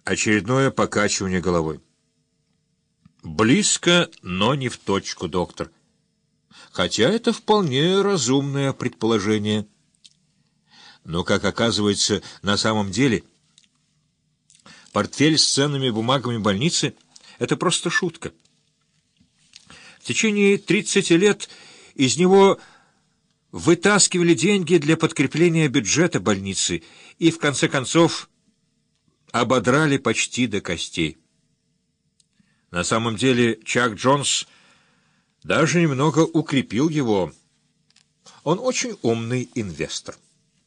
Очередное покачивание головой. Близко, но не в точку, доктор. Хотя это вполне разумное предположение. Но, как оказывается, на самом деле, портфель с ценными бумагами больницы — это просто шутка. В течение 30 лет из него вытаскивали деньги для подкрепления бюджета больницы и, в конце концов, ободрали почти до костей. На самом деле Чак Джонс даже немного укрепил его. Он очень умный инвестор.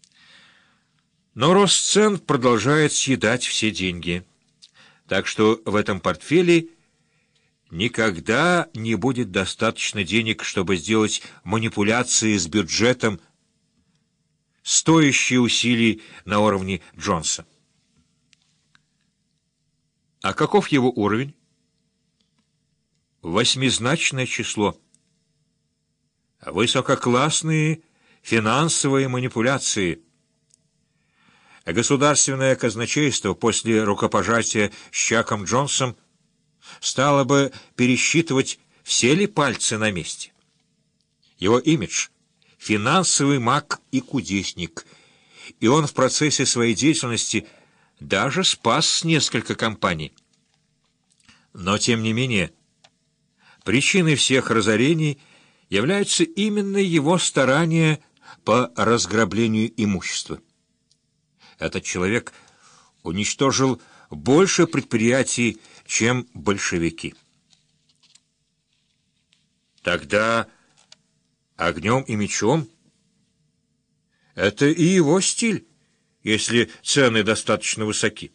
Но рост цен продолжает съедать все деньги. Так что в этом портфеле никогда не будет достаточно денег, чтобы сделать манипуляции с бюджетом, стоящие усилий на уровне Джонса. А каков его уровень? Восьмизначное число. Высококлассные финансовые манипуляции. Государственное казначейство после рукопожатия с Чаком Джонсом стало бы пересчитывать, все ли пальцы на месте. Его имидж — финансовый маг и кудесник, и он в процессе своей деятельности даже спас несколько компаний. Но, тем не менее, причиной всех разорений являются именно его старания по разграблению имущества. Этот человек уничтожил больше предприятий, чем большевики. Тогда огнем и мечом — это и его стиль, если цены достаточно высоки.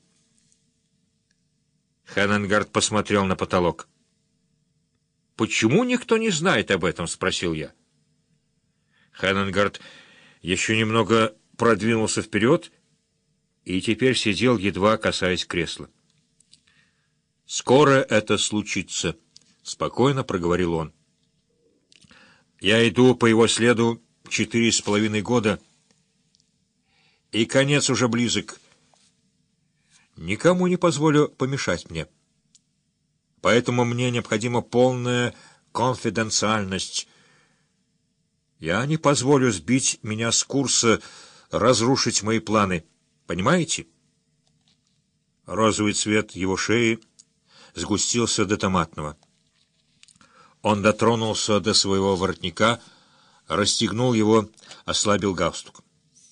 Хеннингард посмотрел на потолок. «Почему никто не знает об этом?» — спросил я. Хеннингард еще немного продвинулся вперед и теперь сидел, едва касаясь кресла. «Скоро это случится», — спокойно проговорил он. «Я иду по его следу 4,5 года, и конец уже близок. Никому не позволю помешать мне. Поэтому мне необходима полная конфиденциальность. Я не позволю сбить меня с курса, разрушить мои планы. Понимаете?» Розовый цвет его шеи сгустился до томатного. Он дотронулся до своего воротника, расстегнул его, ослабил галстук.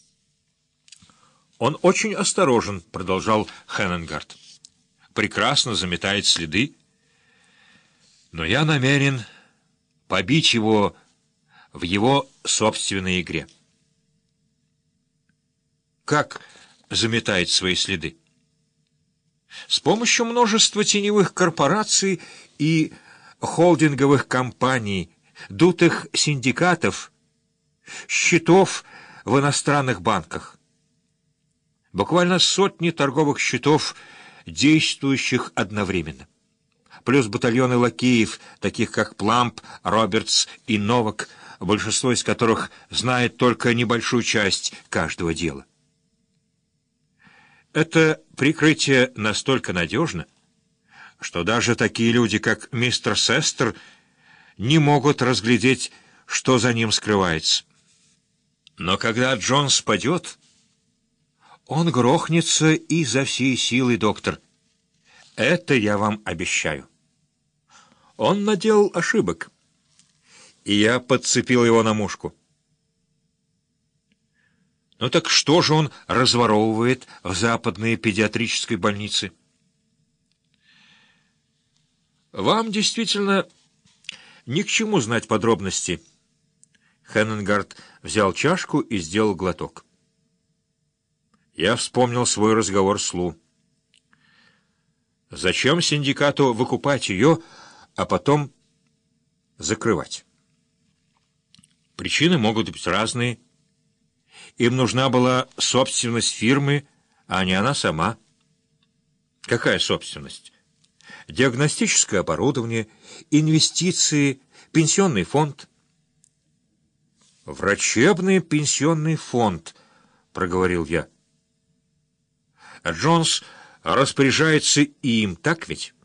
«Он очень осторожен», — продолжал Хеннингард. «Прекрасно заметает следы. Но я намерен побить его в его собственной игре». «Как заметает свои следы?» «С помощью множества теневых корпораций и холдинговых компаний, дутых синдикатов, счетов в иностранных банках. Буквально сотни торговых счетов, действующих одновременно. Плюс батальоны лакеев, таких как Пламп, Робертс и Новак, большинство из которых знает только небольшую часть каждого дела. Это прикрытие настолько надежно, что даже такие люди, как мистер Сестер, не могут разглядеть, что за ним скрывается. Но когда Джонс падет, он грохнется изо всей силы, доктор. Это я вам обещаю. Он наделал ошибок, и я подцепил его на мушку. Ну так что же он разворовывает в западной педиатрической больнице? Вам действительно ни к чему знать подробности. Хеннингард взял чашку и сделал глоток. Я вспомнил свой разговор с Лу. Зачем синдикату выкупать ее, а потом закрывать? Причины могут быть разные. Им нужна была собственность фирмы, а не она сама. Какая собственность? Диагностическое оборудование, инвестиции, пенсионный фонд. «Врачебный пенсионный фонд», — проговорил я. Джонс распоряжается им, так ведь?